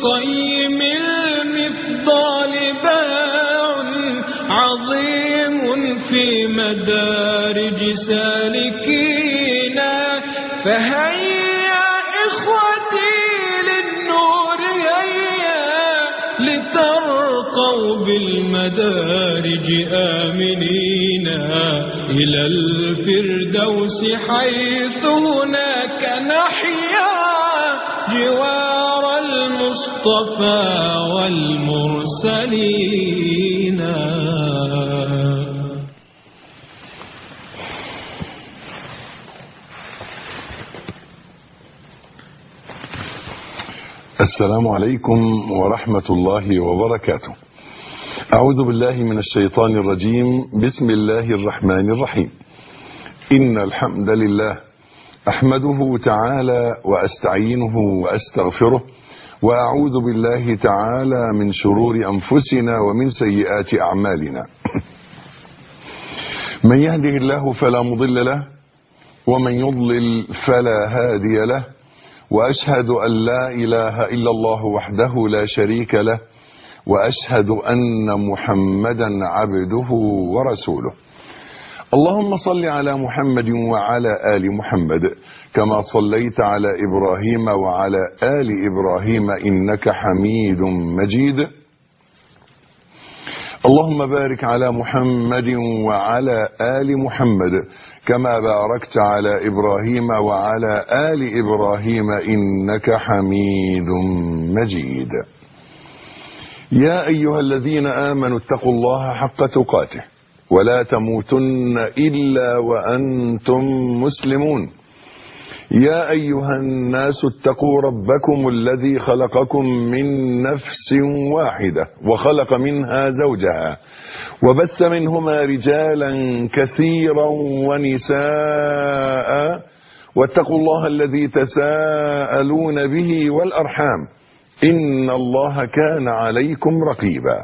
القيم المفضال باع عظيم في مدارج سالكينا. فهيا إخوتي للنور هيا لترقوا بالمدارج آمنين إلى الفردوس حيث هناك نحيا جوار المصطفى والمرسلين. السلام عليكم ورحمة الله وبركاته. أعوذ بالله من الشيطان الرجيم. بسم الله الرحمن الرحيم. إن الحمد لله أحمده تعالى وأستعينه وأستغفره، وأعوذ بالله تعالى من شرور أنفسنا ومن سيئات أعمالنا. من يهده الله فلا مضل له، ومن يضلل فلا هادي له، وأشهد أن لا إله إلا الله وحده لا شريك له، وأشهد أن محمدا عبده ورسوله. اللهم صل على محمد وعلى آل محمد كما صليت على إبراهيم وعلى آل إبراهيم إنك حميد مجيد. اللهم بارك على محمد وعلى آل محمد كما باركت على إبراهيم وعلى آل إبراهيم إنك حميد مجيد. يا أيها الذين آمنوا اتقوا الله حق تقاته ولا تموتن إلا وأنتم مسلمون. يا أيها الناس اتقوا ربكم الذي خلقكم من نفس واحدة وخلق منها زوجها وبث منهما رجالا كثيرا ونساء، واتقوا الله الذي تساءلون به والأرحام إن الله كان عليكم رقيبا.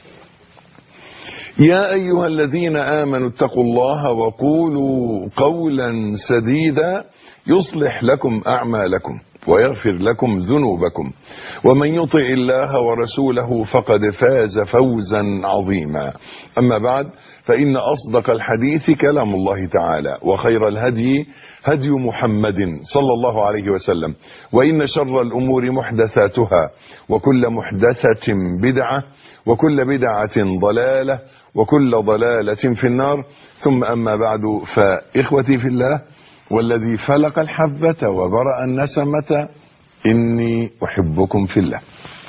يا أيها الذين آمنوا اتقوا الله وقولوا قولا سديدا يصلح لكم أعمالكم ويغفر لكم ذنوبكم، ومن يطع الله ورسوله فقد فاز فوزا عظيما. أما بعد، فإن أصدق الحديث كلام الله تعالى، وخير الهدي هدي محمد صلى الله عليه وسلم، وإن شر الأمور محدثاتها، وكل محدثة بدعة، وكل بدعة ضلالة، وكل ضلالة في النار. ثم أما بعد، فإخوتي في الله والذي فلق الحبة وبرأ النسمة إني أحبكم في الله،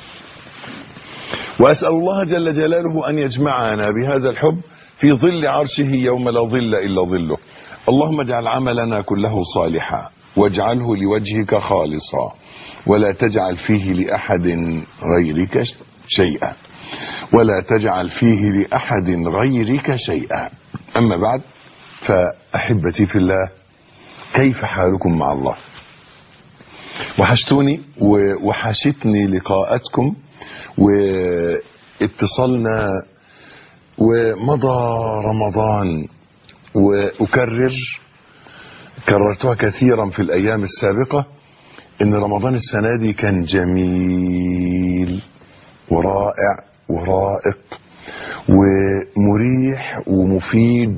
وأسأل الله جل جلاله أن يجمعنا بهذا الحب في ظل عرشه يوم لا ظل إلا ظله. اللهم اجعل عملنا كله صالحا، واجعله لوجهك خالصا، ولا تجعل فيه لأحد غيرك شيئا، ولا تجعل فيه لأحد غيرك شيئا. أما بعد، فأحبتي في الله، كيف حالكم مع الله؟ وحشتوني وحشتني لقاءاتكم واتصلنا، ومضى رمضان، كررتها كثيرا في الأيام السابقة إن رمضان السنة دي كان جميل ورائع ورائق ومريح ومفيد،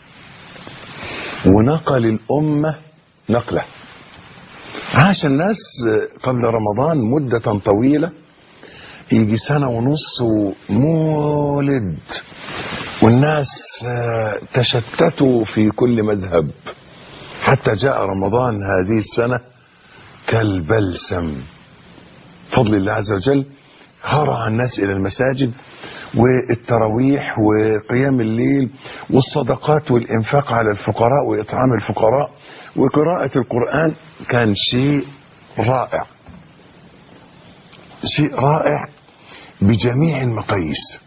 ونقل الأمة نقلة. عاش الناس قبل رمضان مدة طويلة، يجي سنة ونص مولد، والناس تشتتوا في كل مذهب، حتى جاء رمضان هذه السنة كالبلسم. فضل الله عز وجل هرع الناس إلى المساجد، والتراويح وقيام الليل والصدقات والإنفاق على الفقراء وإطعام الفقراء وقراءة القرآن. كان شيء رائع، شيء رائع بجميع المقاييس،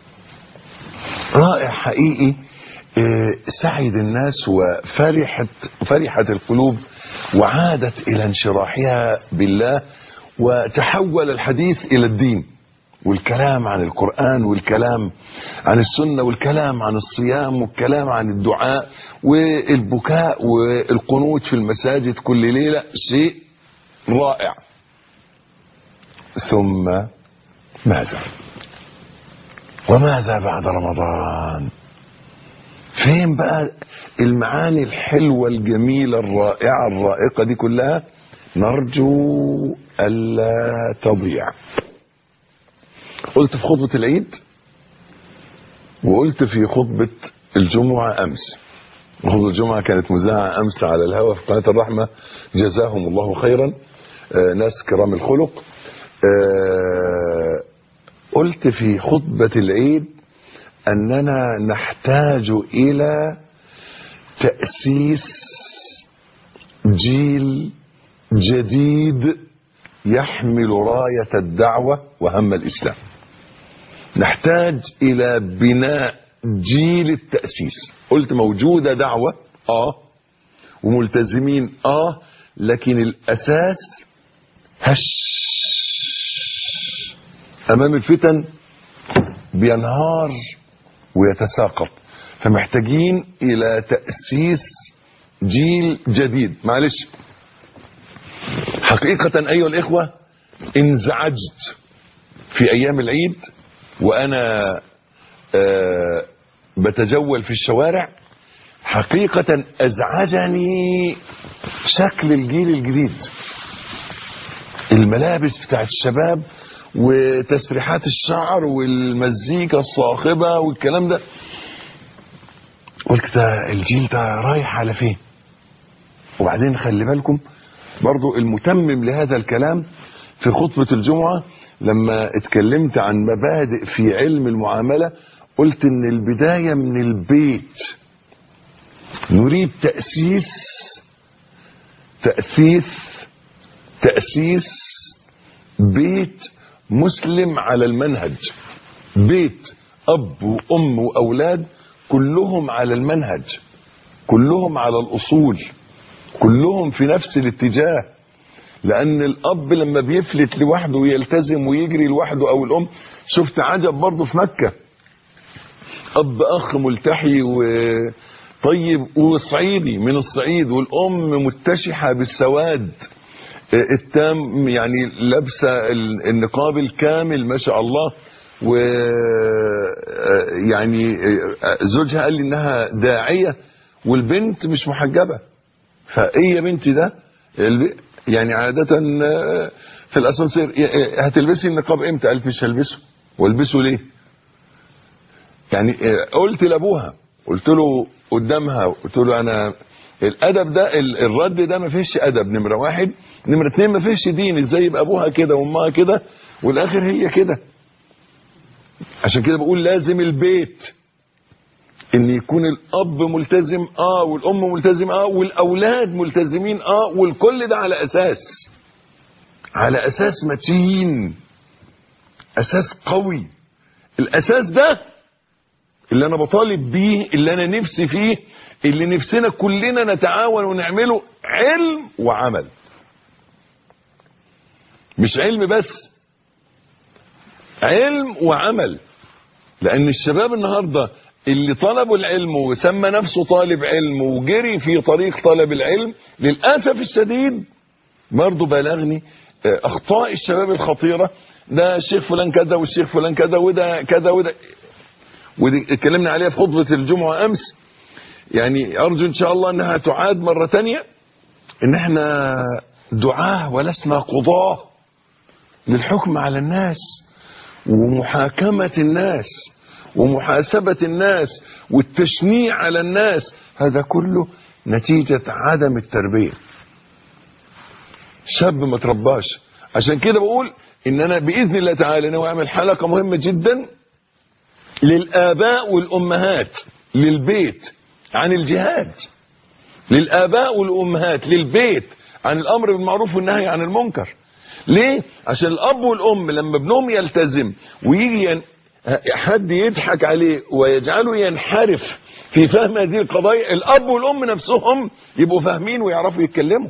رائع حقيقي. سعد الناس وفرحت القلوب، وعادت إلى انشراحها بالله، وتحول الحديث إلى الدين، والكلام عن القرآن، والكلام عن السنة، والكلام عن الصيام، والكلام عن الدعاء، والبكاء والقنوت في المساجد كل ليلة. شيء رائع. ثم ماذا؟ وماذا بعد رمضان؟ فين بقى المعاني الحلوة الجميلة الرائعة الرائقة دي كلها؟ نرجو ألا تضيع. قلت في خطبة العيد وقلت في خطبة الجمعة أمس. خطبة الجمعة كانت مذاعة أمس على الهواء في قناة الرحمة، جزاهم الله خيرا، ناس كرام الخلق. قلت في خطبة العيد أننا نحتاج إلى تأسيس جيل جديد يحمل راية الدعوة وهم الإسلام. نحتاج إلى بناء جيل التأسيس. قلت موجودة دعوة وملتزمين لكن الأساس هش أمام الفتن بينهار ويتساقط. فمحتاجين إلى تأسيس جيل جديد. معلش، حقيقة أيها الإخوة انزعجت في أيام العيد وأنا بتجول في الشوارع. حقيقة أزعجني شكل الجيل الجديد، الملابس بتاعت الشباب وتسريحات الشعر والمزيكا الصاخبة والكلام ده. قلت ده الجيل ده رايح على فين؟ وبعدين خلي بالكم برضو المتمم لهذا الكلام في خطبة الجمعة لما اتكلمت عن مبادئ في علم المعاملة، قلت ان البداية من البيت. نريد تأسيس بيت مسلم على المنهج. بيت أب وأم وأولاد كلهم على المنهج، كلهم على الأصول، كلهم في نفس الاتجاه. لأن الأب لما بيفلت لوحده ويلتزم ويجري لوحده، أو الأم، شفت عجب برضه في مكة، أب أخ ملتحي وطيب وصعيدي من الصعيد، والأم متشحة بالسواد التام، يعني لابسة النقاب الكامل ما شاء الله، ويعني زوجها قال لي إنها داعية والبنت مش محجبة. فإيه يا بنتي ده؟ يعني عادة في الأسانسير هتلبسي النقاب امتى؟ قالت مش هلبسه. والبسه ليه؟ يعني قلت لابوها، قلت له قدامها، قلت له انا الادب ده الرد ده ما فيش ادب، نمره واحد. نمره اتنين ما فيش دين. ازاي يبقى ابوها كده وامها كده والاخر هي كده؟ عشان كده بقول لازم البيت ان يكون الاب ملتزم والام ملتزم والاولاد ملتزمين والكل ده على اساس متين، اساس قوي. الاساس ده اللي انا بطالب بيه، اللي انا نفسي فيه، اللي نفسنا كلنا نتعاون ونعمله، علم وعمل. مش علم بس، علم وعمل. لان الشباب النهارده اللي طلبوا العلم وسمى نفسه طالب علم وجري في طريق طلب العلم، للاسف الشديد برضه بلغني اخطاء الشباب الخطيره. ده الشيخ فلان كذا والشيخ فلان كذا وده كذا وده، ودي اتكلمنا عليها في خطبة الجمعة أمس. يعني أرجو إن شاء الله أنها تعاد مرة تانية، إن احنا دعاة ولسنا قضاة للحكم على الناس ومحاكمة الناس ومحاسبة الناس والتشنيع على الناس. هذا كله نتيجة عدم التربية. شاب ما ترباش. عشان كده بقول إن أنا بإذن الله تعالى ناوي أعمل حلقة مهمة جدا للآباء والأمهات، للبيت عن الجهاد، للآباء والأمهات للبيت عن الأمر بالمعروف والنهي عن المنكر. ليه؟ عشان الأب والأم لما ابنهم يلتزم ويجي حد يضحك عليه ويجعله ينحرف في فهم هذه القضايا، الأب والأم نفسهم يبقوا فاهمين ويعرفوا يتكلموا.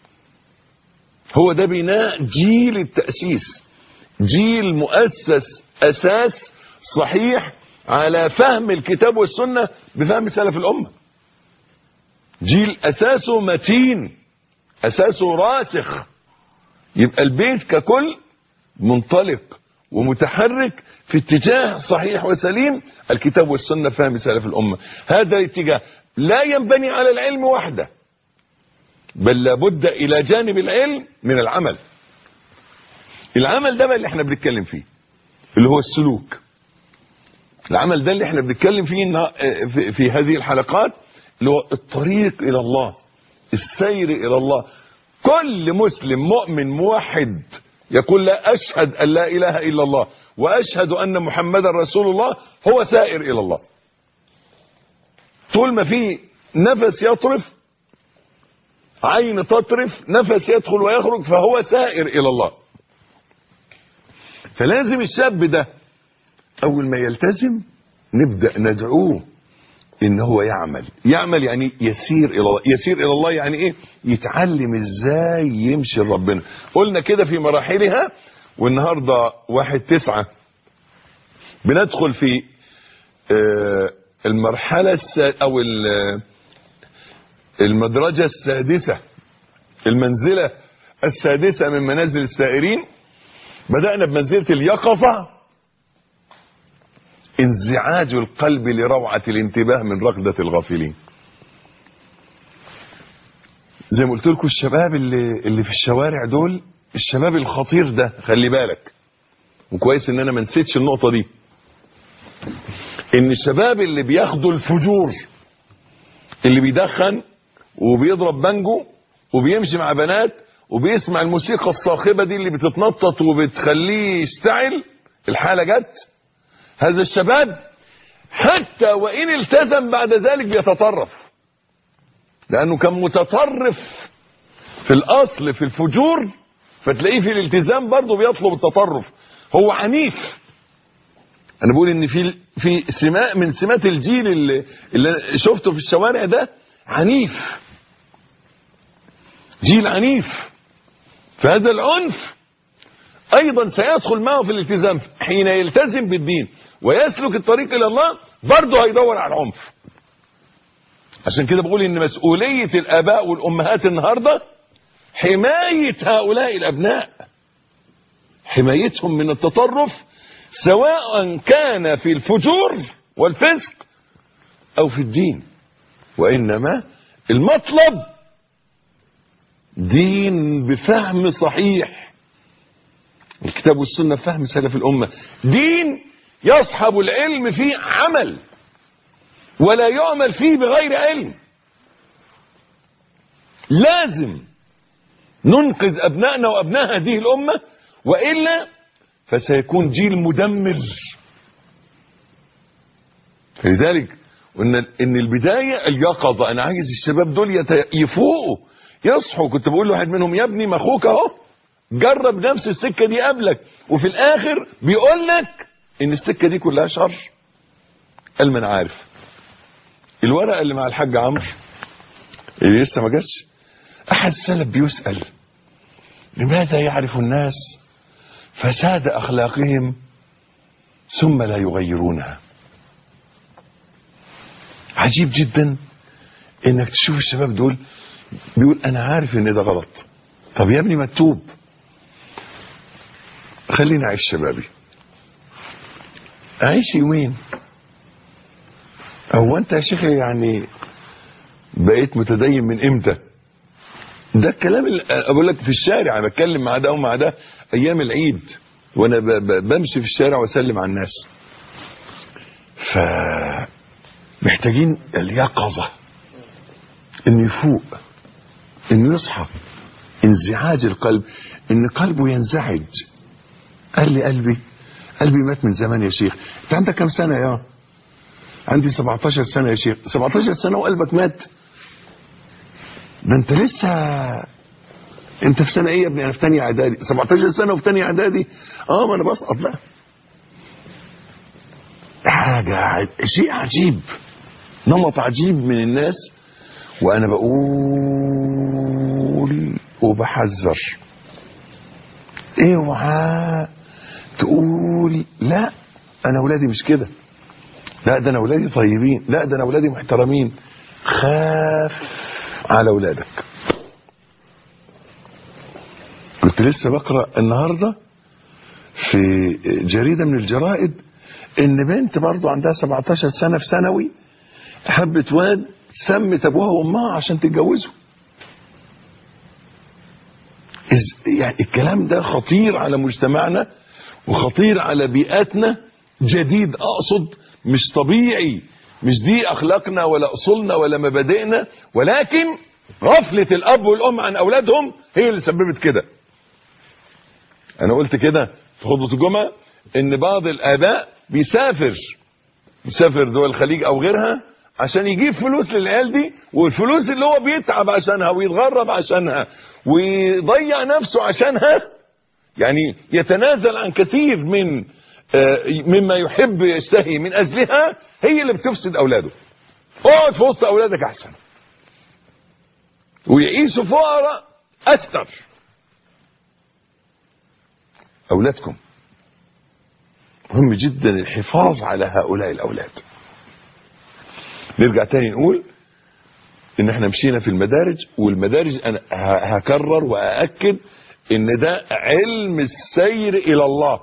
هو ده بناء جيل التأسيس، جيل مؤسس أساس صحيح على فهم الكتاب والسنة بفهم سلف الأمة. جيل أساسه متين، أساسه راسخ. يبقى البيت ككل منطلق ومتحرك في اتجاه صحيح وسليم، الكتاب والسنة فهم سلف الأمة. هذا الاتجاه لا ينبني على العلم وحده، بل لابد إلى جانب العلم من العمل. العمل ده بقى اللي احنا بنتكلم فيه، اللي هو السلوك. العمل ده اللي احنا بنتكلم فيه في هذه الحلقات، اللي هو الطريق إلى الله، السير إلى الله. كل مسلم مؤمن موحد يقول لا أشهد أن لا إله إلا الله وأشهد أن محمدا رسول الله، هو سائر إلى الله. طول ما في نفس يطرف، عين تطرف، نفس يدخل ويخرج، فهو سائر إلى الله. فلازم الشاب ده أول ما يلتزم نبدأ ندعوه إن هو يعمل يعني يسير إلى الله. يسير إلى الله يعني إيه؟ يتعلم إزاي يمشي لربنا. قلنا كده في مراحلها، والنهاردة 1/9 بندخل في المرحلة أو المدرجة السادسة، المنزلة السادسة من منازل السائرين. بدأنا بمنزلة اليقظة، انزعاج القلب لروعة الانتباه من ركضة الغافلين. زي ما قلت لكم الشباب اللي في الشوارع دول، الشباب الخطير ده، خلي بالك، وكويس ان انا ما نسيتش النقطة دي، ان الشباب اللي بياخدوا الفجور، اللي بيدخن وبيضرب بانجو وبيمشي مع بنات وبيسمع الموسيقى الصاخبة دي اللي بتتنطط وبتخليه يشتعل، الحالة جت. هذا الشباب حتى وإن التزم بعد ذلك بيتطرف، لأنه كان متطرف في الأصل في الفجور، فتلاقيه في الالتزام برضه بيطلب التطرف. هو عنيف. أنا بقول إن في سمات من سمات الجيل اللي شفته في الشوارع ده عنيف، جيل عنيف. فهذا العنف أيضا سيدخل معه في الالتزام. حين يلتزم بالدين ويسلك الطريق إلى الله برضه هيدور على العنف. عشان كده بقول إن مسؤولية الآباء والأمهات النهاردة حماية هؤلاء الأبناء، حمايتهم من التطرف، سواء كان في الفجور والفسق أو في الدين. وإنما المطلب دين بفهم صحيح، الكتاب والسنة فهم سلف الأمة، دين يصحب العلم فيه عمل ولا يعمل فيه بغير علم. لازم ننقذ أبنائنا وأبناء هذه الأمة، وإلا فسيكون جيل مدمر. لذلك إن البداية اليقظة. أنا عايز الشباب دول يفوقوا يصحوا. كنت بقول لواحد منهم يا ابني ما اخوك اهو جرب نفس السكة دي قبلك، وفي الآخر بيقول لك إن السكة دي كلها شر. قال ما أنا عارف. الورقة اللي مع الحاج عمرو اللي لسه ما جاش، أحد السلف بيسأل لماذا يعرف الناس فساد أخلاقهم ثم لا يغيرونها. عجيب جدا إنك تشوف الشباب دول بيقول أنا عارف إن ده غلط. طب يا ابني ما تتوب. خليني أعيش شبابي، أعيش يومين. هو أنت يا شيخ يعني بقيت متدين من إمتى؟ ده الكلام اللي أقول لك في الشارع. أنا بتكلم مع ده ومع ده أيام العيد وأنا بمشي في الشارع وأسلم على الناس. فمحتاجين اليقظة، إنه يفوق، إنه يصحى. انزعاج القلب، إن قلبه ينزعج. قال لي قلبي مات من زمان يا شيخ. أنت عندك كم سنة يا؟ عندي 17 سنة يا شيخ. 17 سنة وقلبك مات؟ ده أنت لسه، أنت في سنة إيه يا ابني؟ أنا في تانية إعدادي. 17 سنة وفي تانية إعدادي؟ ما أنا بسقط بقى. حاجة شيء عجيب، نمط عجيب من الناس. وأنا بقول وبحذر، اوعى تقول لا أنا أولادي مش كده، لا ده أنا أولادي طيبين، لا ده أنا أولادي محترمين. خاف على أولادك. كنت لسه بقرأ النهاردة في جريدة من الجرائد ان بنت برضو عندها 17 سنة في ثانوي حبت واد، سمت ابوها وامها عشان تتجوزه. يعني الكلام ده خطير على مجتمعنا وخطير على بيئاتنا، جديد اقصد، مش طبيعي، مش دي اخلاقنا ولا اصولنا ولا مبادئنا، ولكن غفلة الاب والام عن اولادهم هي اللي سببت كده. انا قلت كده في خطبة الجمعة ان بعض الاباء بيسافر دول الخليج او غيرها عشان يجيب فلوس للعيال دي، والفلوس اللي هو بيتعب عشانها ويتغرب عشانها ويضيع نفسه عشانها، يعني يتنازل عن كثير مما يحب يشتهي من اجلها، هي اللي بتفسد اولاده. اقعد في وسط اولادك احسن ويعيشوا فقراء استر. اولادكم مهم جدا الحفاظ على هؤلاء الاولاد. نرجع تاني نقول ان احنا مشينا في المدارج، والمدارج انا هكرر واأكد ان ده علم السير الى الله،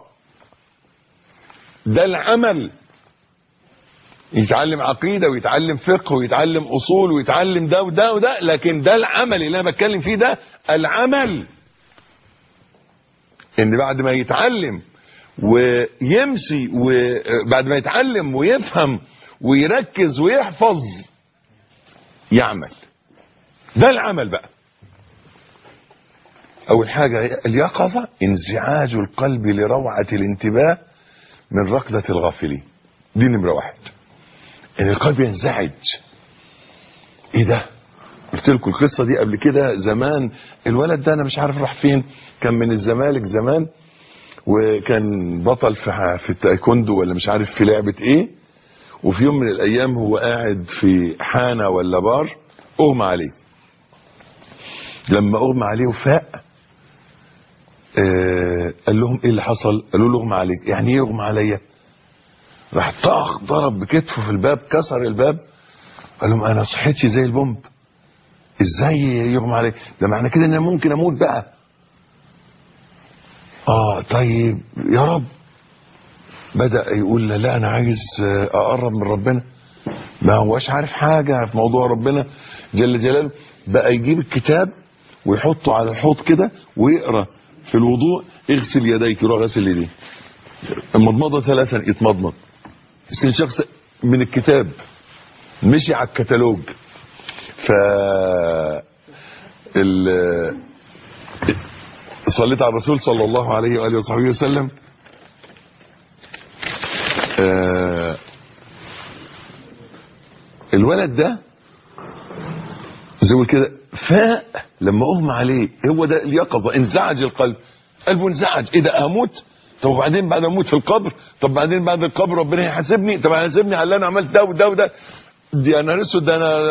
ده العمل. يتعلم عقيدة ويتعلم فقه ويتعلم اصول ويتعلم ده وده وده، لكن ده العمل اللي انا بتكلم فيه، ده العمل. ان بعد ما يتعلم ويمشي، وبعد ما يتعلم ويفهم ويركز ويحفظ يعمل، ده العمل بقى. اول حاجة اليقظة، انزعاج القلب لروعة الانتباه من ركضة الغافلين، دي نمرة واحد. ان القلب ينزعج. ايه ده؟ قلت لكم القصة دي قبل كده زمان. الولد ده انا مش عارف راح فين، كان من الزمالك زمان، وكان بطل في التايكوندو ولا مش عارف في لعبة ايه، وفي يوم من الايام هو قاعد في حانة ولا بار، اغمى عليه. لما اغمى عليه وفاق، قال لهم ايه اللي حصل؟ قالوا له اغمى عليك. يعني ايه يغمى عليا؟ راح طاخ ضرب بكتفه في الباب، كسر الباب. قال لهم انا صحتي زي البومب، ازاي يغمى عليك؟ ده معنى كده ان انا ممكن اموت بقى. طيب يا رب. بدأ يقول لا انا عايز اقرب من ربنا، ما هوش عارف حاجة في موضوع ربنا جل جلاله. بقى يجيب الكتاب ويحطه على الحوض كده ويقرأ في الوضوء، اغسل يديك، يروح غسل يديه. المضمضة 3 يتمضمض، استنشاق من الكتاب، مشي على الكتالوج. صليت على الرسول صلى الله عليه وآله وصحبه وسلم. الولد ده زي كده فاق لما اغمى عليه، هو ده اليقظة. انزعج القلب، قلبه انزعج. ايه ده؟ اموت؟ طب وبعدين بعد ما اموت في القبر؟ طب بعدين بعد القبر ربنا يحاسبني؟ طب هيحاسبني على اللي انا عملت ده وده وده؟ دي انا نسود. ده انا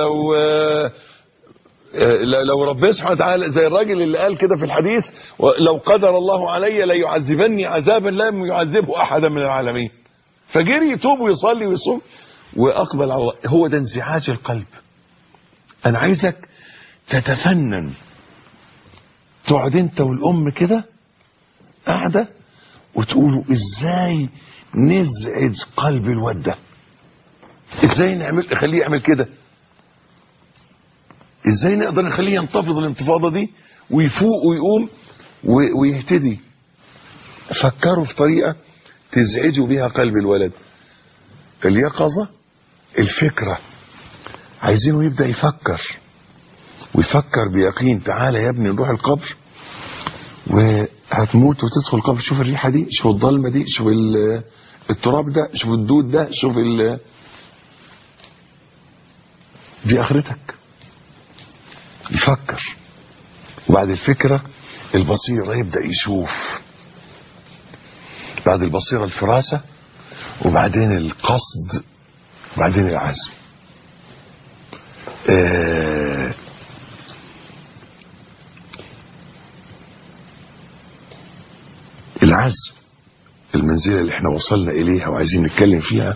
لو ربنا سبحانه وتعالى زي الراجل اللي قال كده في الحديث، لو قدر الله علي لا يعذبني عذابا لم يعذبه احدا من العالمين. فجري يتوب ويصلي ويصوم واقبل على الله. هو ده انزعاج القلب. انا عايزك تتفنن، تقعد انت والام كده قاعده وتقولوا ازاي نزعج قلب الواد ده، ازاي نخليه يعمل كده، ازاي نقدر نخليه ينتفض الانتفاضه دي ويفوق ويقوم ويهتدي. فكروا في طريقه تزعجوا بيها قلب الولد. اليقظه، الفكره، عايزينه يبدا يفكر ويفكر بيقين. تعالى يا ابني نروح القبر وهتموت وتدخل القبر، شوف الريحه دي، شوف الظلمه دي، شوف التراب ده، شوف الدود ده، شوف دي اخرتك. يفكر، وبعد الفكره البصيره، يبدا يشوف. بعد البصيره الفراسه، وبعدين القصد، وبعدين العزم. العزم، المنزلة اللي احنا وصلنا اليها وعايزين نتكلم فيها.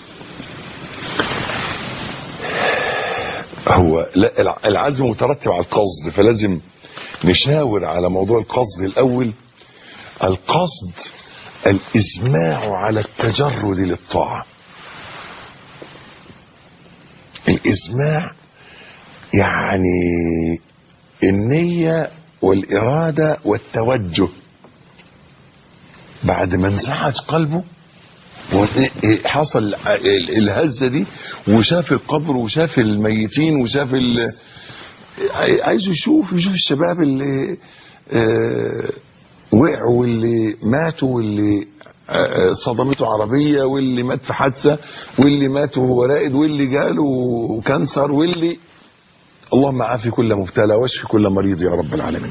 هو لا، العزم مترتب على القصد، فلازم نشاور على موضوع القصد الاول. القصد الإزماع على التجرد للطاعة. الإزماع يعني النية والإرادة والتوجه بعد ما انزعج قلبه حصل الهزة دي، وشاف القبر وشاف الميتين وشاف عايز يشوف الشباب اللي وقعوا واللي ماتوا واللي صدمته عربية واللي مات في حادثة واللي مات وهو رائد واللي جاله كانسر واللي اللهم عافي كل مبتلى واشفي كل مريض يا رب العالمين.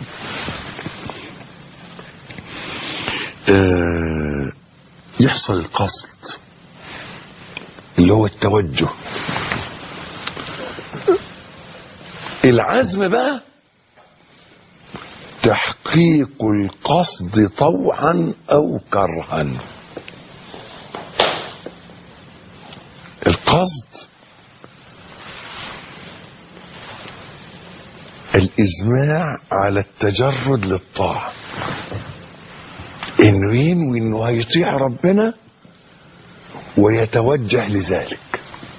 يحصل القصد اللي هو التوجه. العزم بقى تحقيق القصد طوعا او كرها. القصد الإزماع على التجرد للطاعة، إنه ينوي إنه هيطيع ربنا ويتوجه لذلك.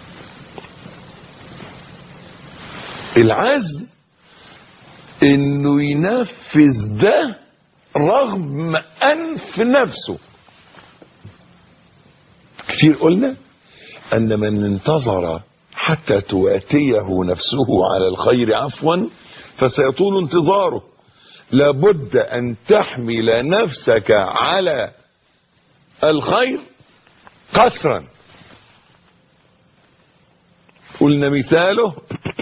العزم إنه ينفذ ده رغم أنف نفسه. كتير قلنا أن من انتظر حتى تواتيه نفسه على الخير عفوا فسيطول انتظاره. لابد أن تحمل نفسك على الخير قسرا. قلنا مثاله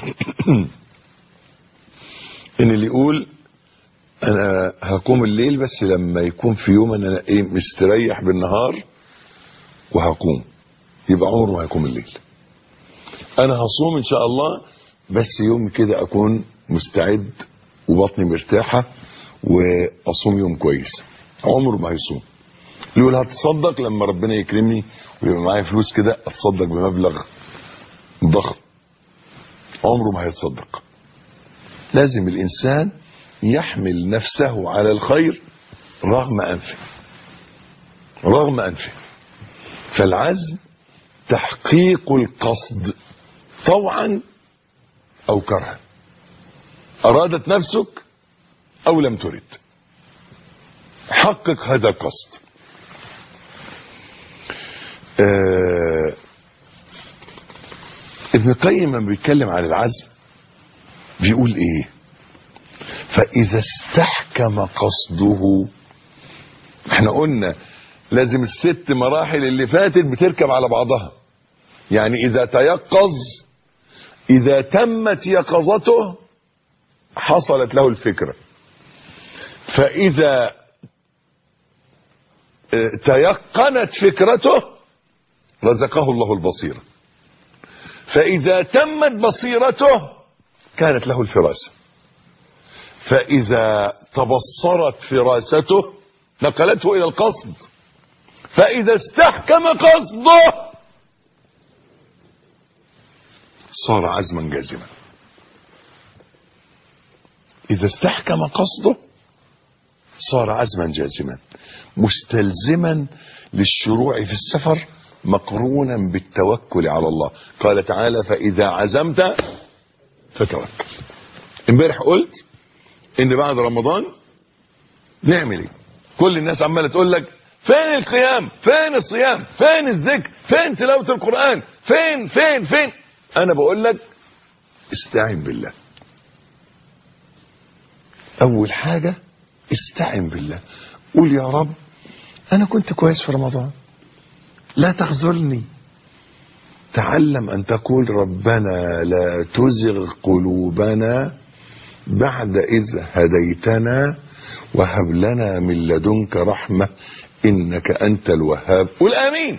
ان اللي يقول انا هقوم الليل بس لما يكون في يوم انا مستريح بالنهار وهقوم، يبقى عمره ما هيقوم الليل. انا هصوم ان شاء الله بس يوم كده اكون مستعد وبطني مرتاحة واصوم يوم كويس، عمره ما هيصوم. يقول هتصدق لما ربنا يكرمني ويبقى معايا فلوس كده اتصدق بمبلغ ضخم، عمره ما هيتصدق. لازم الانسان يحمل نفسه على الخير رغم انفه، رغم انفه. فالعزم تحقيق القصد طوعا او كرها، ارادت نفسك او لم ترد، حقق هذا القصد. ابن القيم لما بيتكلم عن العزم بيقول ايه؟ فاذا استحكم قصده، احنا قلنا لازم الست مراحل اللي فاتت بتركب على بعضها. يعني اذا تيقظ، اذا تمت يقظته حصلت له الفكرة. فاذا تيقنت فكرته رزقه الله البصيرة. فاذا تمت بصيرته كانت له الفراسة. فاذا تبصرت فراسته نقلته الى القصد. فاذا استحكم قصده صار عزما جازما. اذا استحكم قصده صار عزما جازما مستلزما للشروع في السفر مقرونا بالتوكل على الله. قال تعالى فاذا عزمت فتوكل. امبارح قلت ان بعد رمضان نعمل ايه؟ كل الناس عماله تقول لك فين القيام؟ فين الصيام؟ فين الذكر؟ فين تلاوة القرآن؟ فين؟ انا بقول لك استعن بالله. اول حاجة استعن بالله. قول يا رب انا كنت كويس في رمضان، لا تخذلني. تعلم ان تقول ربنا لا تزغ قلوبنا بعد اذ هديتنا وهب لنا من لدنك رحمة انك انت الوهاب. قل امين.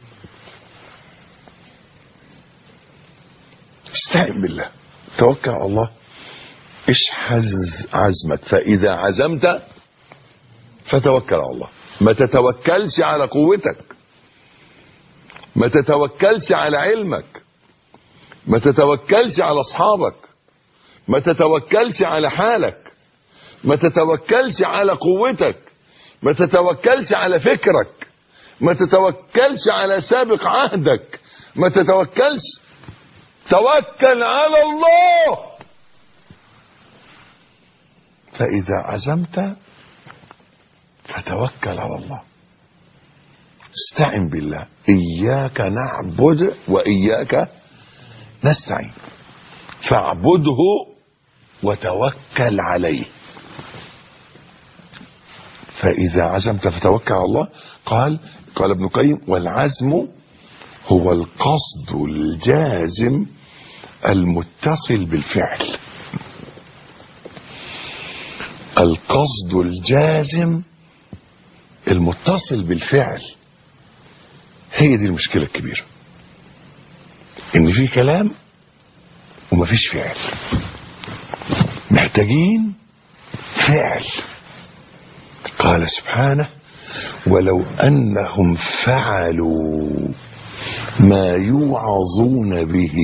استعن بالله، توكل على الله، اشحذ عزمك. فاذا عزمت فتوكل على الله. ما تتوكلش على قوتك، ما تتوكلش على علمك، ما تتوكلش على اصحابك، ما تتوكلش على حالك، ما تتوكلش على قوتك، ما تتوكلش على فكرك، ما تتوكلش على سابق عهدك، ما تتوكلش، توكل على الله. فإذا عزمت فتوكل على الله، استعن بالله، إياك نعبد وإياك نستعين، فاعبده وتوكل عليه. فإذا عزمت فتوكل على الله. قال ابن القيم: والعزم هو القصد الجازم المتصل بالفعل. القصد الجازم المتصل بالفعل، هي دي المشكلة الكبيرة، ان في كلام ومفيش فعل. محتاجين فعل. قال سبحانه: ولو أنهم فعلوا ما يوعظون به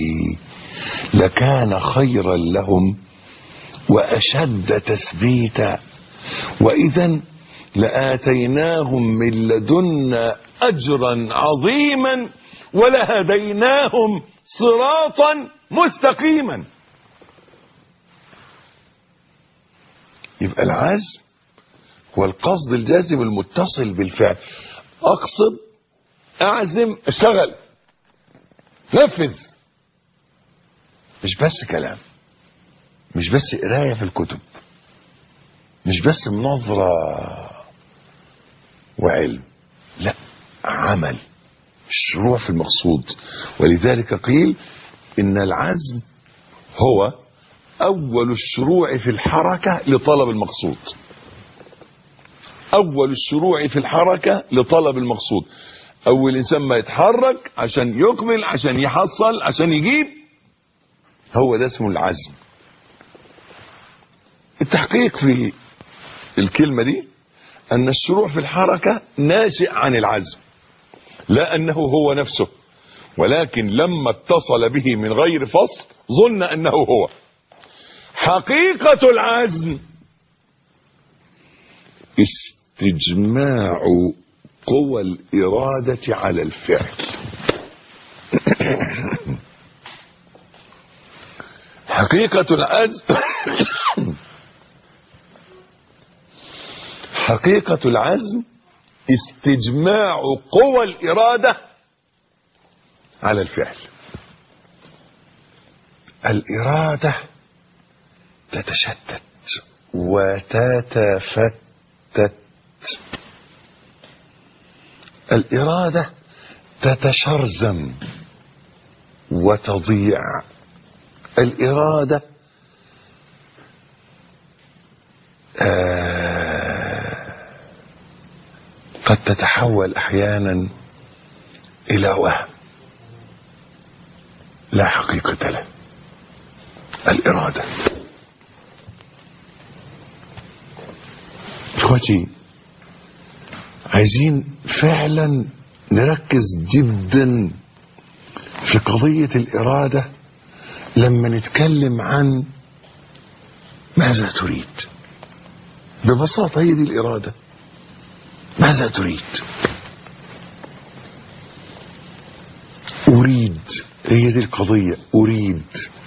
لكان خيرا لهم وأشد تثبيتا وإذا لآتيناهم من لدنا أجرا عظيما ولهديناهم صراطا مستقيما. يبقى العزم هو القصد الجازم المتصل بالفعل. أقصد، أعزم، اشتغل، نفذ. مش بس كلام، مش بس قراية في الكتب، مش بس مناظرة وعلم، لا، عمل، الشروع في المقصود. ولذلك قيل إن العزم هو أول الشروع في الحركة لطلب المقصود. أول الشروع في الحركة لطلب المقصود. أول إنسان ما يتحرك عشان يقبل، عشان يحصل، عشان يجيب، هو ده اسمه العزم. التحقيق في الكلمة دي أن الشروع في الحركة ناشئ عن العزم، لا أنه هو نفسه، ولكن لما اتصل به من غير فصل ظن أنه هو. حقيقة العزم استجماع قوى الإرادة على الفعل. حقيقة العزم حقيقة العزم استجماع قوى الإرادة على الفعل. الإرادة تتشتت وتتفتت. الإرادة تتشرذم وتضيع. الإرادة قد تتحول أحيانا إلى وهم لا حقيقة له. الإرادة. إخوتي، عايزين فعلا نركز جدا في قضية الإرادة لما نتكلم عن ماذا تريد. ببساطة هي دي الإرادة. ماذا تريد؟ أريد، هي دي القضية. أريد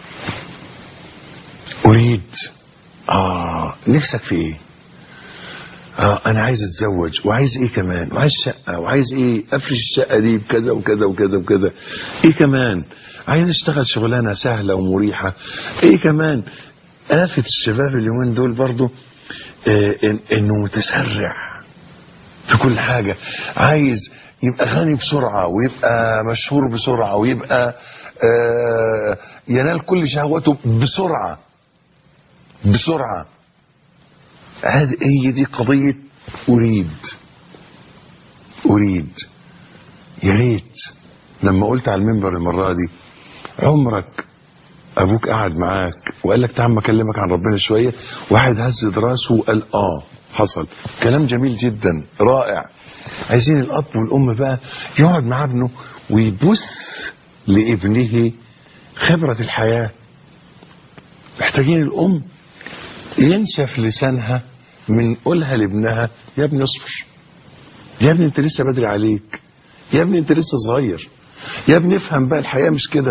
نفسك في إيه؟ أنا عايز أتزوج، وعايز إيه كمان، وعايز شقة، وعايز إيه، أفرش الشقة دي بكذا وكذا وكذا وكذا. إيه كمان؟ عايز أشتغل شغلانة سهلة ومريحة. إيه كمان؟ آفة الشباب اليومين دول برضو إنه متسرع في كل حاجة. عايز يبقى غني بسرعة، ويبقى مشهور بسرعة، ويبقى ينال كل شهواته بسرعة. هي دي قضية أريد. يا ريت لما قلت على المنبر المرة دي، عمرك أبوك قعد معاك وقال لك تعال أكلمك عن ربنا شوية، واحد هز راسه وقال حصل. كلام جميل جدا، رائع. عايزين الأب والأم بقى يقعد مع ابنه ويبث لابنه خبرة الحياة. محتاجين الأم ينشف لسانها من قولها لابنها يا ابني اصبر، يا ابني انت لسه بدري عليك، يا ابني انت لسه صغير، يا ابني افهم بقى الحياة مش كده.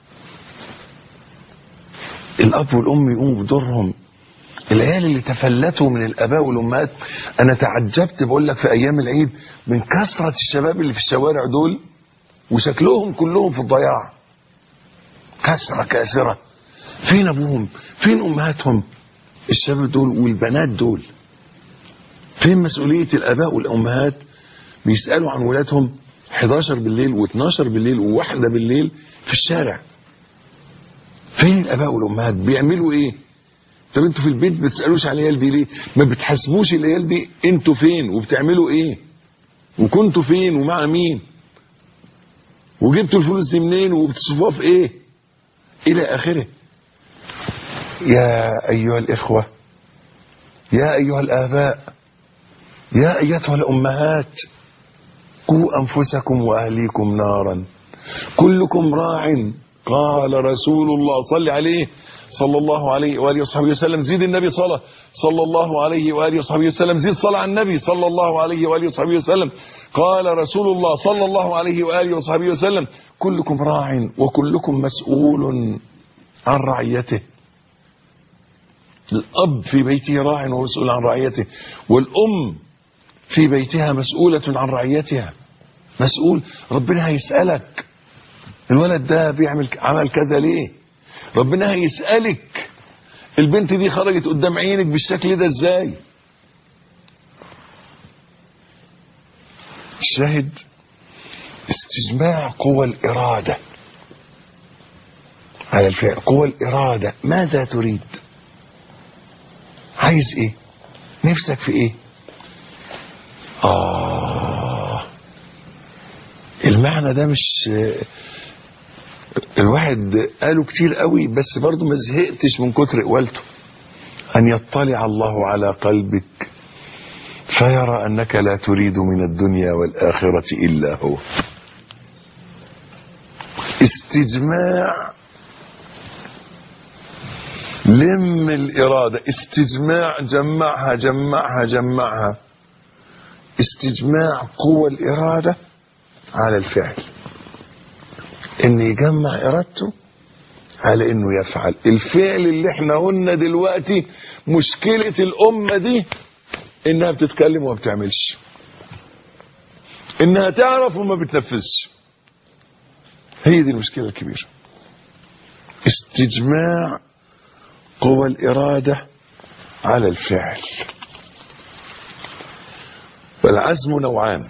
الاب والام يقوموا بدورهم. العيال اللي تفلتوا من الاباء والامهات، انا تعجبت بقول لك في ايام العيد من كثرة الشباب اللي في الشوارع دول، وشكلهم كلهم في الضياع، كثرة كاسرة. فين ابوهم؟ فين امهاتهم؟ الشباب دول والبنات دول فين مسؤولية الاباء والامهات؟ بيسألوا عن ولادهم 11 بالليل و12 بالليل و1 بالليل في الشارع. فين الاباء والامهات؟ بيعملوا ايه؟ طب انتوا في البيت بتسألوش على العيال دي ليه؟ ما بتحاسبوش العيال دي انتوا فين وبتعملوا ايه وكنتوا فين ومع مين وجبتوا الفلوس دي منين وبتصرفوها في ايه الى اخره. يا ايها الاخوة، يا ايها الاباء، يا ايتها الامهات، قوا انفسكم واهليكم نارا، كلكم راع. قال رسول الله صلى عليه صلى الله عليه واله وصحبه وسلم، زيد النبي صلى الله عليه واله وصحبه وسلم، زيد صلى على النبي صلى الله عليه واله وصحبه وسلم. قال رسول الله صلى الله عليه واله وصحبه وسلم، كلكم راع وكلكم مسؤول عن رعيته. الاب في بيته راع ومسؤول عن رعيته، والام في بيتها مسؤولة عن رعيتها. مسؤول، ربنا هيسألك الولد ده عمل كذا ليه؟ ربنا هيسألك البنت دي خرجت قدام عينك بالشكل ده ازاي؟ الشاهد استجماع قوى الإرادة على الفعل. قوى الإرادة، ماذا تريد؟ عايز ايه؟ نفسك في ايه؟ المعنى ده مش الواحد قاله كتير قوي، بس برضو ما زهقتش من كتر قولته. أن يطلع الله على قلبك فيرى أنك لا تريد من الدنيا والآخرة إلا هو. استجماع، لم الإرادة، استجماع، جمعها جمعها جمعها. استجماع قوة الإرادة على الفعل، ان يجمع ارادته على انه يفعل الفعل. اللي احنا قلنا دلوقتي مشكلة الامة دي انها بتتكلم وما بتعملش، انها تعرف وما بتنفذش. هي دي المشكلة الكبيرة. استجماع قوى الإرادة على الفعل. والعزم نوعان،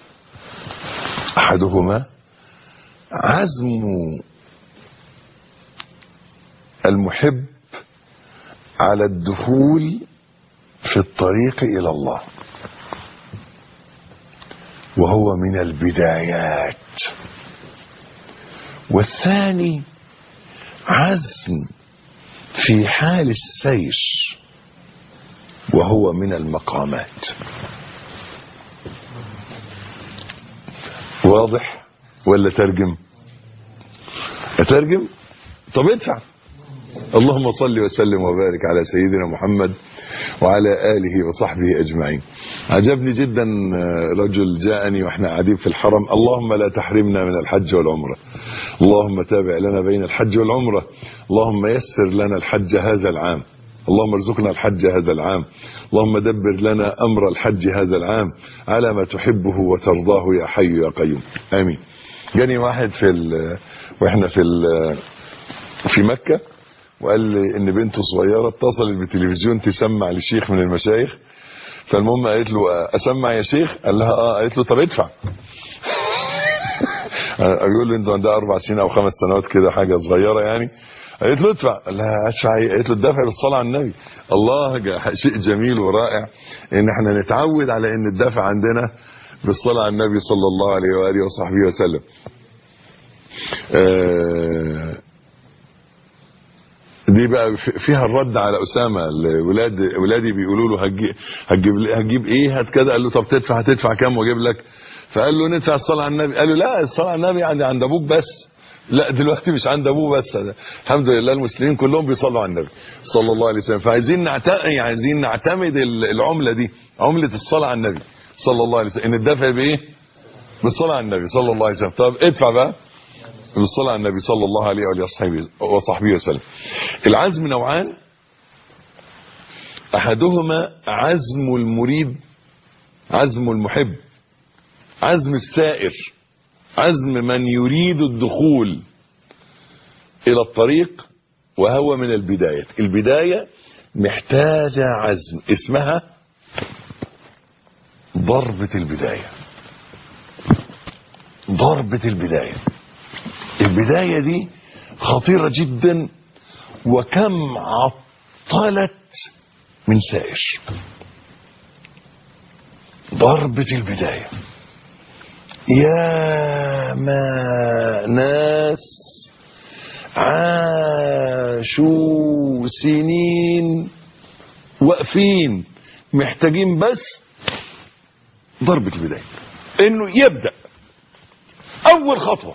أحدهما عزم المحب على الدخول في الطريق إلى الله، وهو من البدايات. والثاني عزم في حال السير، وهو من المقامات. واضح ولا ترجم؟ اترجم؟ طب ادفع. اللهم صل وسلم وبارك على سيدنا محمد وعلى آله وصحبه أجمعين. عجبني جدا رجل جاءني واحنا قاعدين في الحرم: اللهم لا تحرمنا من الحج والعمرة، اللهم تابع لنا بين الحج والعمرة، اللهم يسر لنا الحج هذا العام، اللهم ارزقنا الحج هذا العام، اللهم دبر لنا أمر الحج هذا العام على ما تحبه وترضاه يا حي يا قيوم، آمين. جاني واحد واحنا في مكة، وقال لي ان بنته صغيرة اتصلت بالتلفزيون تسمع لشيخ من المشايخ. فالمهم قالت له: اسمع يا شيخ؟ قال لها: اه. قالت له: طب ادفع. اقول له: انت عندها 4 سنين او 5 سنوات كده، حاجة صغيرة يعني. قالت له: ادفع. قال لها: ادفع ايه؟ قالت له: الدفع بالصلاة على النبي. الله، شيء جميل ورائع ان احنا نتعود على ان الدفع عندنا بالصلاة على النبي صلى الله عليه وآله وصحبه وسلم. دي بقى فيها الرد على أسامة. ولادي بيقولوا له: هتجيب ايه؟ هات كذا. قال له: طب هتدفع كام واجيب لك؟ فقال له: ندفع الصلاة على النبي. قال له: لا، الصلاة على النبي عند ابوك بس، لا دلوقتي مش عند ابوه بس، الحمد لله المسلمين كلهم بيصلوا على النبي صلى الله عليه وسلم. فعايزين عايزين نعتمد العمله دي، عمله الصلاه على النبي صلى الله عليه وسلم، ان الدفع بايه؟ بالصلاه على النبي صلى الله عليه وسلم. طب ادفع بقى بالصلاه على النبي صلى الله عليه وصحبه وسلم. العزم نوعان، احدهما عزم المريد، عزم المحب، عزم السائر، عزم من يريد الدخول الى الطريق، وهو من البداية. البداية محتاجة عزم، اسمها ضربة البداية. ضربة البداية، البداية دي خطيرة جدا، وكم عطلت من سائر. ضربة البداية، يا ما ناس عاشوا سنين واقفين محتاجين بس ضربة البداية، انه يبدأ اول خطوة،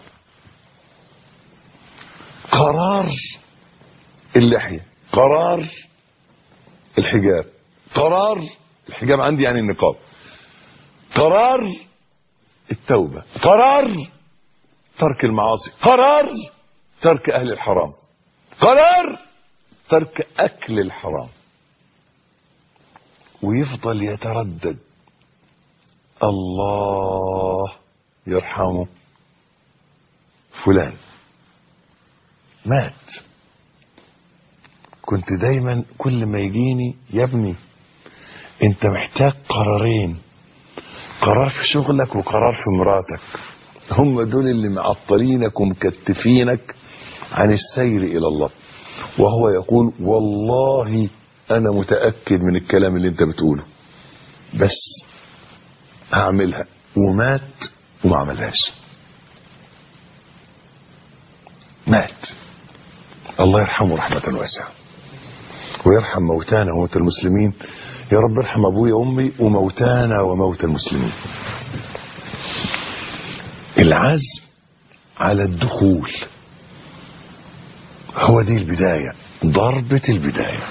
قرار اللحية، قرار الحجاب، قرار الحجاب عندي يعني النقاب، قرار التوبة، قرار ترك المعاصي، قرار ترك اهل الحرام، قرار ترك اكل الحرام. ويفضل يتردد، الله يرحمه فلان مات، كنت دايما كل ما يجيني يا ابني انت محتاج قرارين، قرار في شغلك وقرار في مراتك، هم دول اللي معطلينك ومكتفينك عن السير الى الله. وهو يقول والله انا متأكد من الكلام اللي انت بتقوله، بس هعملها، ومات وما عملهاش، مات. الله يرحمه رحمة واسعة، ويرحم موتانا وموتى المسلمين. يا رب ارحم ابويا وامي وموتانا وموتى المسلمين. العزم على الدخول هو دي البداية، ضربة البداية.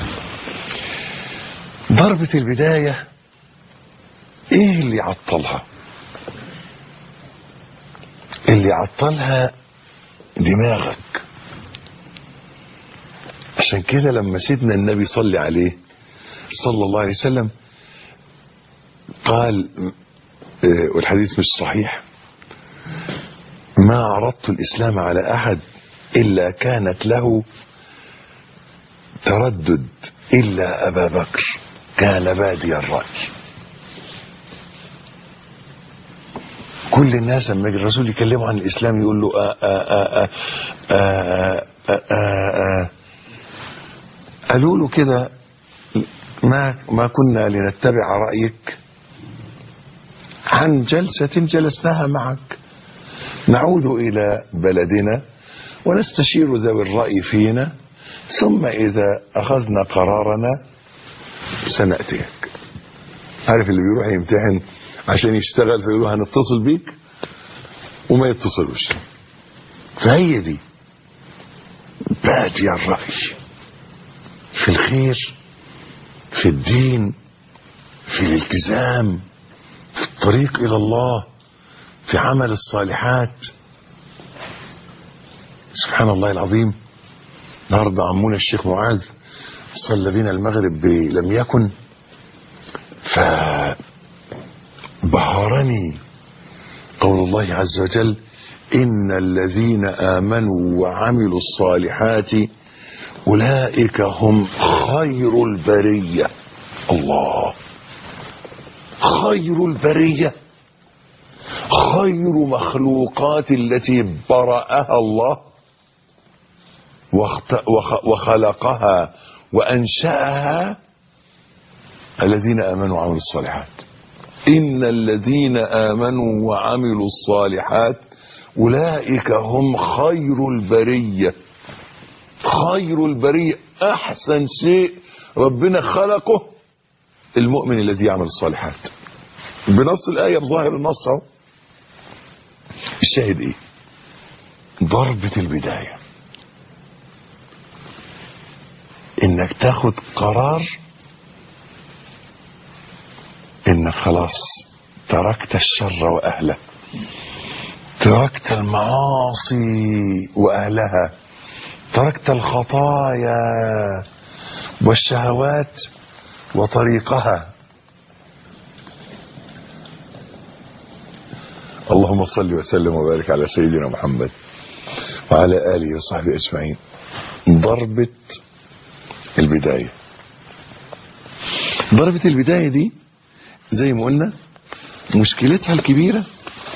ضربة البداية ايه اللي يعطلها؟ اللي يعطلها دماغك. عشان كده لما سيدنا النبي صلى عليه صلى الله عليه وسلم قال، والحديث مش صحيح، ما عرضت الإسلام على أحد إلا كانت له تردد إلا أبا بكر كان بادي الرأي. كل الناس لما يجي الرسول يكلمه عن الإسلام يقول له قالوا له كده ما كنا لنتبع رأيك عن جلسة جلسناها معك، نعود إلى بلدنا ونستشير ذوي الرأي فينا، ثم إذا أخذنا قرارنا سنأتيك. عارف اللي بيروح يمتحن عشان يشتغل فيقولوا هنتصل بيك وما يتصلوش. فهي دي بادي الرأي في الخير، في الدين، في الالتزام، في الطريق إلى الله، في عمل الصالحات. سبحان الله العظيم. النهارده عمونا الشيخ معاذ صلى بنا المغرب لم يكن، فبهرني قول الله عز وجل إن الذين آمنوا وعملوا الصالحات أولئك هم خير البرية. الله، خير البرية، خير مخلوقات التي برأها الله وخلقها وأنشأها الذين آمنوا وعملوا الصالحات. إن الذين آمنوا وعملوا الصالحات أولئك هم خير البرية. خير البرية، أحسن شيء ربنا خلقه المؤمن الذي يعمل الصالحات. بنص الآية بظاهر النص اهو. الشاهد ايه؟ ضربة البداية، انك تاخد قرار انك خلاص تركت الشر واهله، تركت المعاصي واهلها، تركت الخطايا والشهوات وطريقها. اللهم صل وسلم وبارك على سيدنا محمد وعلى آله وصحبه أجمعين. ضربة البداية. ضربة البداية دي زي ما قلنا مشكلتها الكبيرة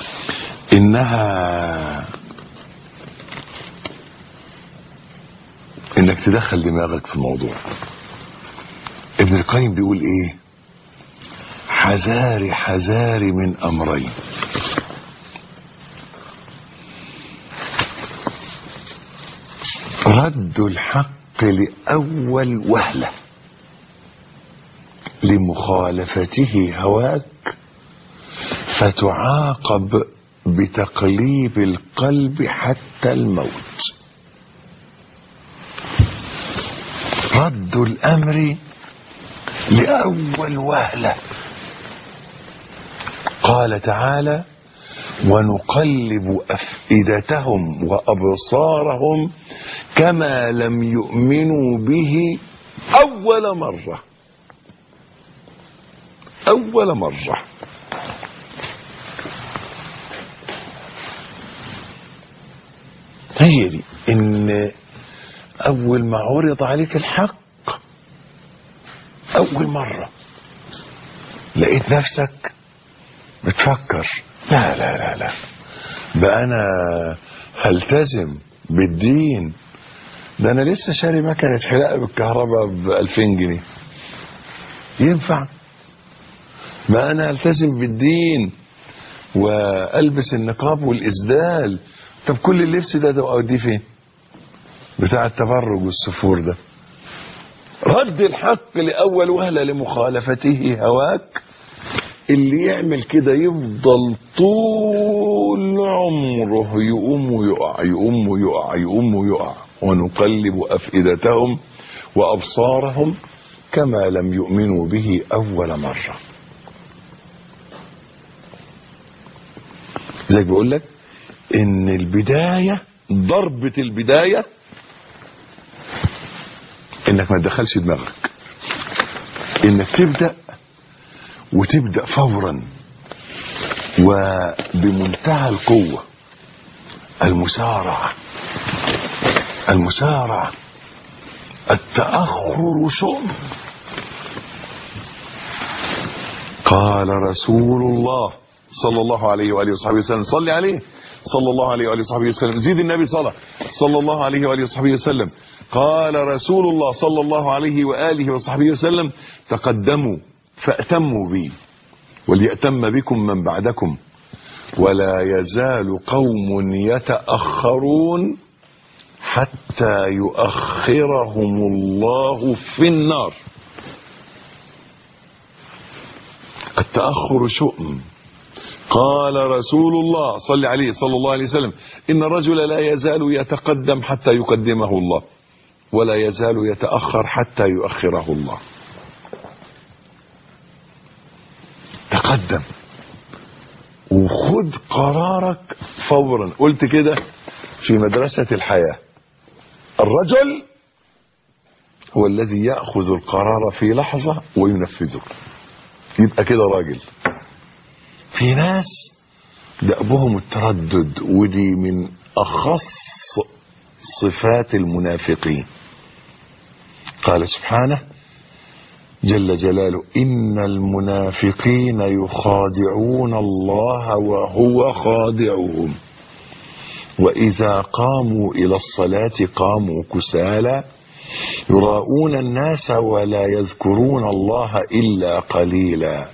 انك تدخل دماغك في الموضوع. ابن القيم بيقول ايه؟ حذاري حذاري من امرين. رد الحق لأول وهلة لمخالفته هواك فتعاقب بتقليب القلب حتى الموت. رد الأمر لأول وهلة. قال تعالى: ونقلب أفئدتهم وأبصارهم كما لم يؤمنوا به أول مرة. أول مرة. هي دي إن أول ما عرض عليك الحق أول مرة لقيت نفسك بتفكر لا لا لا لا، ده أنا هلتزم بالدين، ده أنا لسه شاري مكنة حلاقة بالكهرباء ب2000 جنيه، ينفع؟ ما أنا هلتزم بالدين وألبس النقاب والإسدال. طب كل اللبس ده أوديه فين؟ بتاع التبرج والسفور ده. رد الحق لأول وهلة لمخالفته هواك. اللي يعمل كده يفضل طول عمره يقوم ويقع يقوم ويقع يقوم ويقع. ونقلب أفئدتهم وأبصارهم كما لم يؤمنوا به أول مرة. زي بقول لك إن البداية، ضربة البداية إنك ما تدخلش دماغك، إنك تبدأ وتبدأ فورا وبمنتهى القوة. المسارعة التأخر شؤم. قال رسول الله صلى الله عليه وآله وصحبه وسلم، صلي عليه صلى الله عليه وآله وصحبه وسلم، زيد النبي صلى الله عليه وآله وصحبه وسلم. قال رسول الله صلى الله عليه وآله وصحبه وسلم: تقدموا فأتموا بي وليأتم بكم من بعدكم ولا يزال قوم يتأخرون حتى يؤخرهم الله في النار. التأخر شؤم. قال رسول الله صل عليه صلى الله عليه وسلم: إن الرجل لا يزال يتقدم حتى يقدمه الله ولا يزال يتأخر حتى يؤخره الله. تقدم وخد قرارك فورا. قلت كده في مدرسة الحياة: الرجل هو الذي يأخذ القرار في لحظة وينفذه. يبقى كده راجل. في ناس دأبهم التردد، ودي من أخص صفات المنافقين. قال سبحانه جل جلاله: إن المنافقين يخادعون الله وهو خادعهم وإذا قاموا إلى الصلاة قاموا كسالى يراؤون الناس ولا يذكرون الله إلا قليلا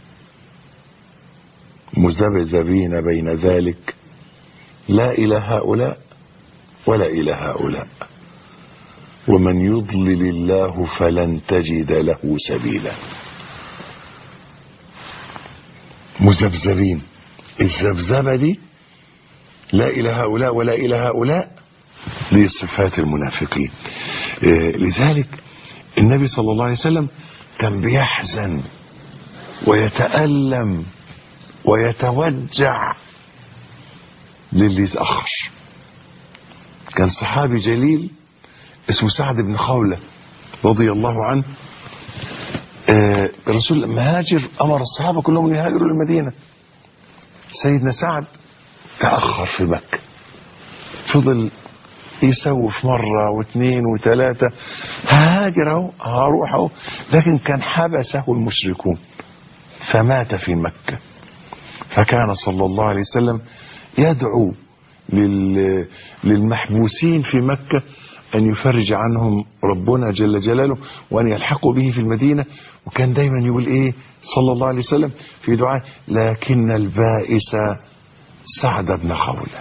مذبذبين بين ذلك لا إلى هؤلاء ولا إلى هؤلاء ومن يضلل الله فلن تجد له سبيلا. مذبذبين. الذبذبة دي لا إلى هؤلاء ولا إلى هؤلاء، دي صفات المنافقين. لذلك النبي صلى الله عليه وسلم كان بيحزن ويتألم ويتوجع للي يتأخر. كان صحابي جليل اسمه سعد بن خولة رضي الله عنه. الرسول لما هاجر أمر الصحابة كلهم أن يهاجروا للمدينة. سيدنا سعد تأخر في مكة، فضل يسوف مرة واثنين وثلاثة، هاجر اهو هروح اهو، لكن كان حبسه المشركون فمات في مكة. فكان صلى الله عليه وسلم يدعو للمحبوسين في مكة أن يفرج عنهم ربنا جل جلاله وأن يلحقوا به في المدينة. وكان دايما يقول إيه صلى الله عليه وسلم في دعاء: لكن البائس سعد بن خولة،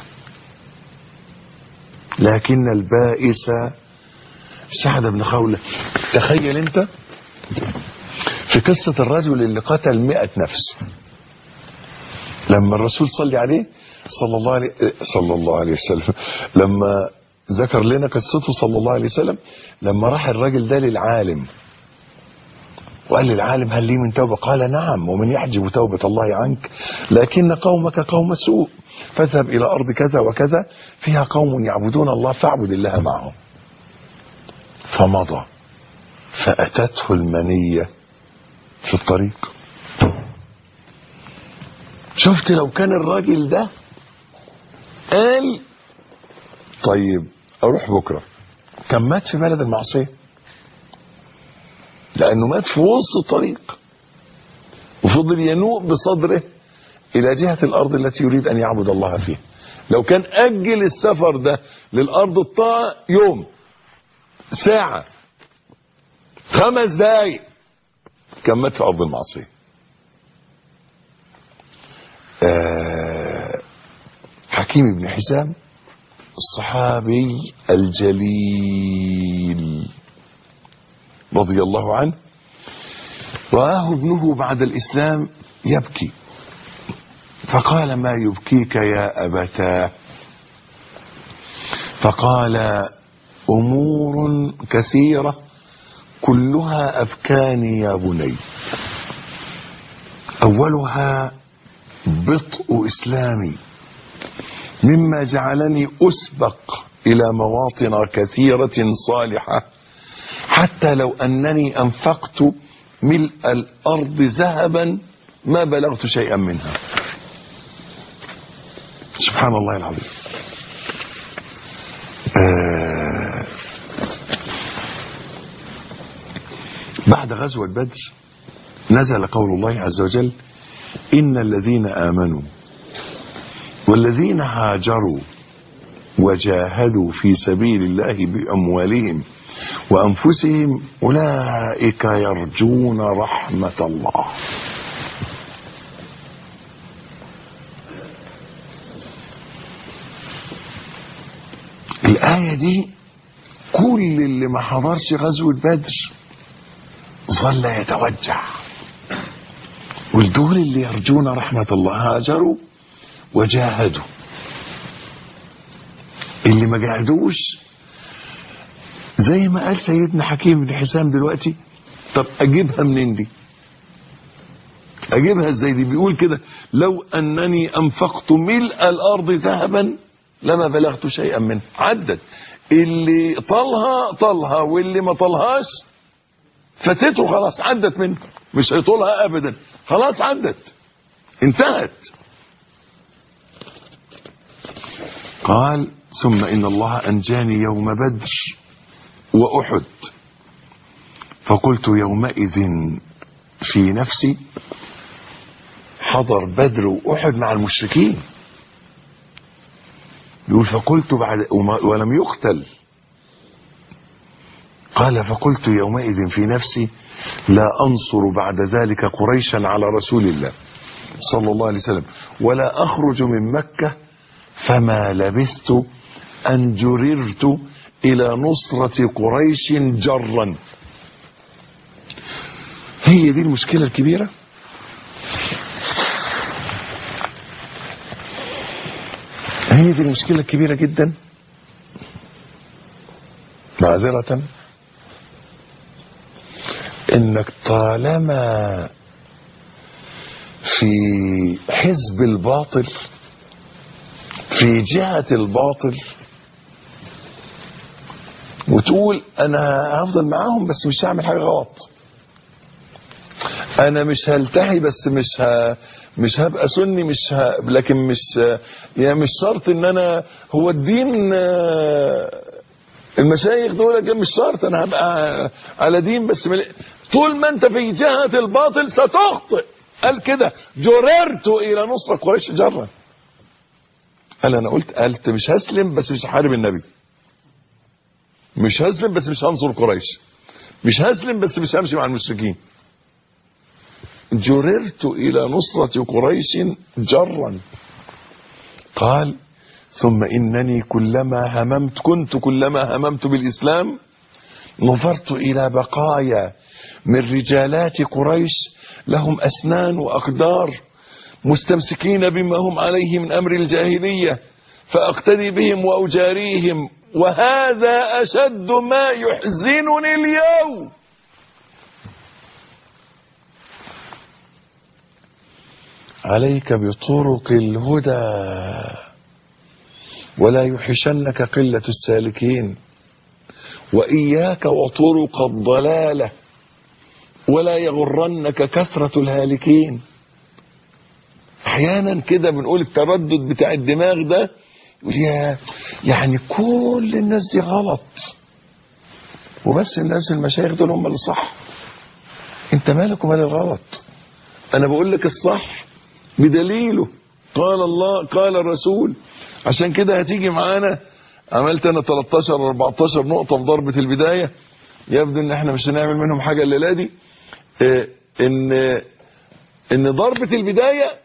لكن البائس سعد بن خولة. تخيل انت في قصة الرجل اللي قتل 100 نفس، لما الرسول صلى الله عليه وسلم لما ذكر لنا قصته صلى الله عليه وسلم، لما راح الرجل ده للعالم وقال للعالم: هل لي من توبة؟ قال: نعم، ومن يحجب توبة الله عنك؟ لكن قومك قوم سوء، فاذهب إلى أرض كذا وكذا فيها قوم يعبدون الله فاعبد الله معهم. فمضى فأتته المنية في الطريق. شفت لو كان الراجل ده قال طيب أروح بكرة، كان مات في بلد المعصية، لأنه مات في وسط الطريق وفضل ينوء بصدره إلى جهة الأرض التي يريد أن يعبد الله فيها. لو كان أجل السفر ده للأرض الطاعة يوم، ساعة، 5 دقايق، كان مات في أرض المعصية. حكيم بن حزام الصحابي الجليل رضي الله عنه، رآه ابنه بعد الإسلام يبكي، فقال: ما يبكيك يا أبتاه؟ فقال: أمور كثيرة كلها أبكاني يا بني. أولها بطء إسلامي، مما جعلني أسبق إلى مواطن كثيرة صالحة، حتى لو أنني أنفقت ملء الأرض ذهبا ما بلغت شيئا منها. سبحان الله العظيم. بعد غزوة بدر نزل قول الله عز وجل: إن الذين آمنوا والذين هاجروا وجاهدوا في سبيل الله بأموالهم وأنفسهم أولئك يرجون رحمة الله. الآية دي كل اللي ما حضرش غزوة بدر ظل يتوجع، والدول اللي يرجون رحمة الله هاجروا وجاهدوا. اللي ما جاهدوش زي ما قال سيدنا حكيم بن حزام دلوقتي: طب أجيبها منين دي؟ أجيبها ازاي دي؟ بيقول كده: لو أنني أنفقت ملء الأرض ذهبا لما بلغت شيئا منه. عدت، اللي طالها واللي ما طالهاش فاتته خلاص، عدت منه، مش هيطولها أبدا، خلاص عدت، انتهت. قال: ثم إن الله أنجاني يوم بدر وأحد، فقلت يومئذ في نفسي، حضر بدر وأحد مع المشركين، يقول فقلت بعد ولم يقتل، قال فقلت يومئذ في نفسي لا أنصر بعد ذلك قريشا على رسول الله صلى الله عليه وسلم ولا أخرج من مكة، فما لبثت أن جررت إلى نصرة قريش جرا. هي دي المشكلة الكبيرة. هي هي دي المشكلة الكبيرة جدا، معذرة، انك طالما في حزب الباطل، في جهة الباطل، وتقول انا هفضل معاهم بس مش هعمل حاجة غلط، انا مش هلتحي بس مش هبقى سني، لكن يعني مش شرط ان انا هو الدين المشايخ دول مش شرط انا هبقى على دين، بس طول ما انت في جهة الباطل ستخطئ. قال كده جررت الى نصرة قريش جرا. قال انا قلت مش هسلم بس مش هحارب النبي، مش هسلم بس مش هنصر قريش، مش هسلم بس مش همشي مع المشركين. جررت الى نصرة قريش جرا. قال ثم انني كنت كلما هممت بالاسلام نظرت الى بقايا من رجالات قريش لهم اسنان واقدار مستمسكين بما هم عليه من امر الجاهلية فاقتدي بهم واجاريهم، وهذا اشد ما يحزنني اليوم. عليك بطرق الهدى ولا يحشنك قلة السالكين، وإياك وطرق الضلالة ولا يغرنك كثرة الهالكين. احيانا كده بنقول التردد بتاع الدماغ ده، يعني كل الناس دي غلط وبس الناس المشايخ دول هم اللي صح. انت مالك ومال الغلط؟ انا بقول لك الصح بدليله، قال الله قال الرسول. عشان كده هتيجي معانا، عملت انا 13 14 نقطة في ضربة البداية، يبدو ان احنا مش هنعمل منهم حاجة الليلة دي. ان ضربة البداية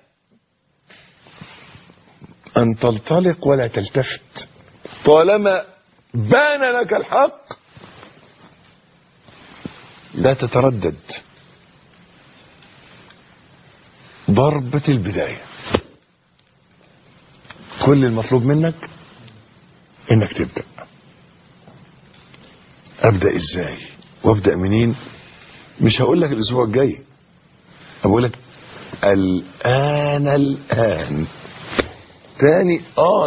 ان تنطلق ولا تلتفت، طالما بان لك الحق لا تتردد. ضربة البداية كل المطلوب منك انك تبدأ. ابدأ ازاي وابدأ منين؟ مش هقول لك الاسبوع الجاي، اقول لك الان تاني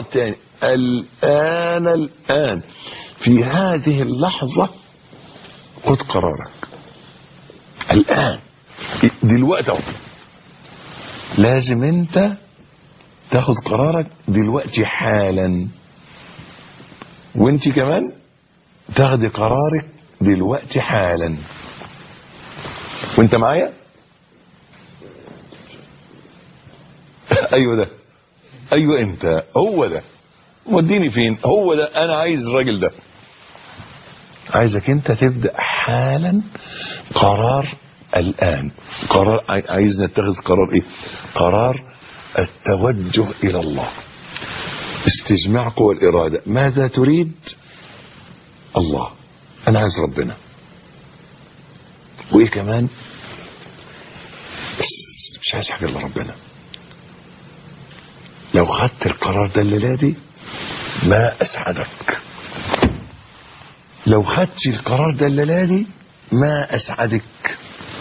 الان في هذه اللحظة خد قرارك الان دلوقتي. لازم انت تاخد قرارك دلوقتي حالا، وانت كمان تاخدي قرارك دلوقتي حالا. وانت معايا؟ ايوه ده، ايوه انت، هو ده موديني فين، هو ده انا عايز الراجل ده. عايزك انت تبدأ حالا قرار الان. قرار عايز نتخذ قرار ايه؟ قرار التوجه الى الله، استجماع قوى الارادة. ماذا تريد؟ الله، انا عايز ربنا. وايه كمان؟ بس مش عايز حاجة الا ربنا. لو خدت القرار ده الليلة دي ما اسعدك، لو خدت القرار ده الليلة دي ما اسعدك.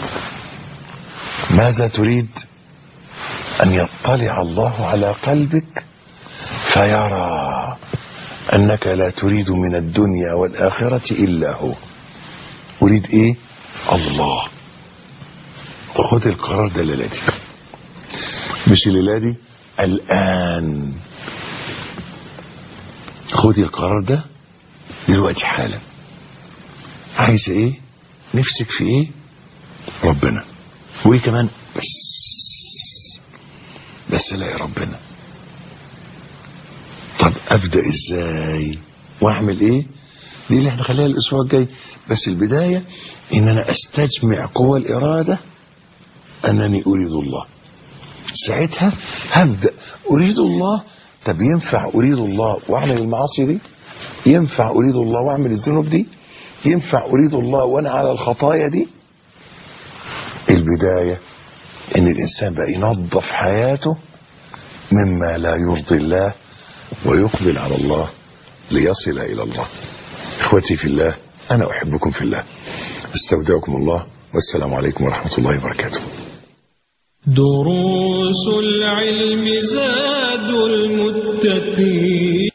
ماذا تريد؟ ان يطلع الله على قلبك فيرى انك لا تريد من الدنيا والاخرة الا هو. اريد ايه؟ الله. خد القرار ده الليلة دي، مش الليلة دي، الان. خدي القرار ده دلوقتي حالا. عايز ايه؟ نفسك في ايه؟ ربنا. وايه كمان؟ بس الاقي ربنا. طب ابدا ازاي واعمل ايه؟ دي اللي احنا خليها الاسبوع الجاي. بس البدايه ان انا استجمع قوى الاراده انني اريد الله. ساعتها هبدا اريد الله. طب ينفع اريد الله واعمل المعاصي دي؟ ينفع اريد الله واعمل الذنوب دي؟ ينفع اريد الله وانا على الخطايا دي؟ البدايه ان الانسان بقى ينظف حياته مما لا يرضي الله ويقبل على الله ليصل إلى الله. إخوتي في الله، أنا أحبكم في الله، استودعكم الله، والسلام عليكم ورحمة الله وبركاته. دروس العلم زاد المتقين.